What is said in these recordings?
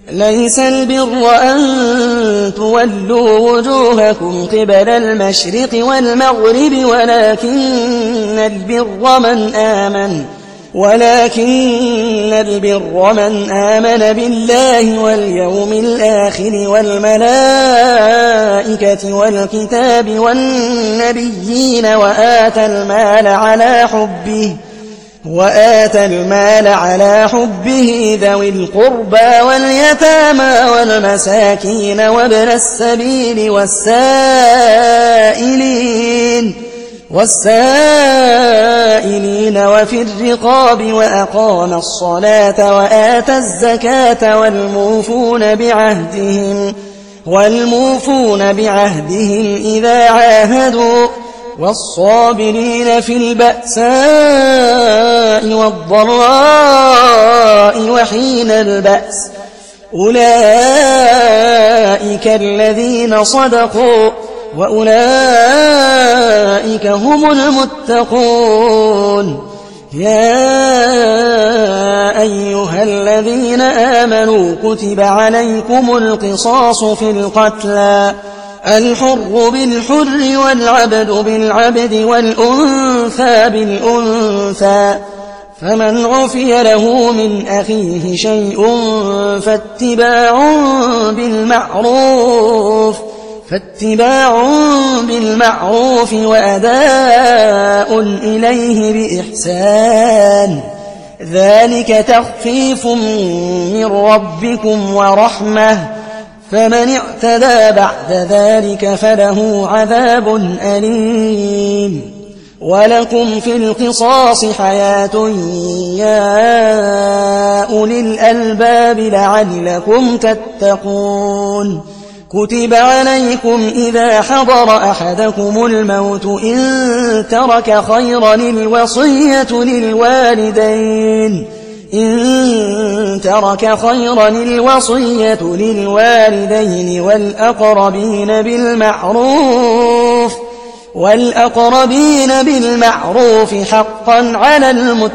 ليس البر أن تولوا وجوهكم قبل المشرق والمغرب ولكن البر من آمن بالله واليوم الآخر والملائكة والكتاب والنبيين وآتى المال على حبه ذوي القربى واليتامى والمساكين وابن السبيل والسائلين وفي الرقاب وأقام الصلاة وآتى الزكاة والموفون بعهدهم إذا عاهدوا والصابرين في البأساء والضراء وحين البأس أولئك الذين صدقوا وأولئك هم المتقون. يا أيها الذين آمنوا كتب عليكم القصاص في القتلى الحر بالحر والعبد بالعبد والأنثى بالأنثى فمن عفي له من أخيه شيء فاتباع بالمعروف وأداء إليه بإحسان ذلك تخفيف من ربكم ورحمة فمن اعتدى بعد ذلك فله عذاب أليم. ولكم في القصاص حياة يا أولي الألباب لعلكم تتقون. كتب عليكم إذا حضر أحدكم الموت إن ترك خيرا الوصية للوالدين والأقربين بالمعروف حقا على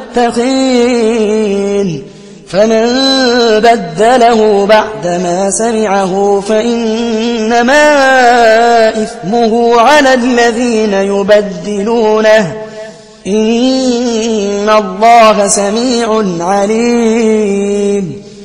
المتقين فمن بدله بعدما سمعه فإنما إثمه على الذين يبدلونه إن الله سميع عليم.